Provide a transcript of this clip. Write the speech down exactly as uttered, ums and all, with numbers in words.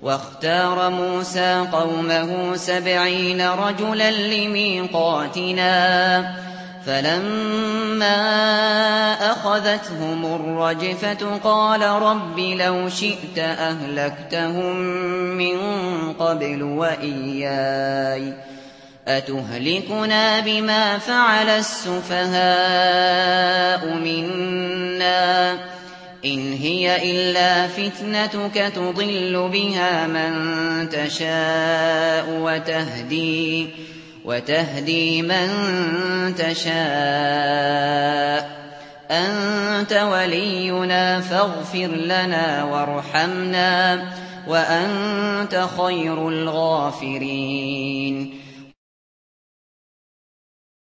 واختار موسى قومه سبعين رجلا لميقاتنا فلما أخذتهم الرجفة قال رب لو شئت أهلكتهم من قبل وإياي أتهلكنا بما فعل السفهاء منا إن هي إلا فتنتك تضل بها من تشاء وتهدي وتهدي من تشاء أنت ولينا فاغفر لنا وارحمنا وأنت خير الغافرين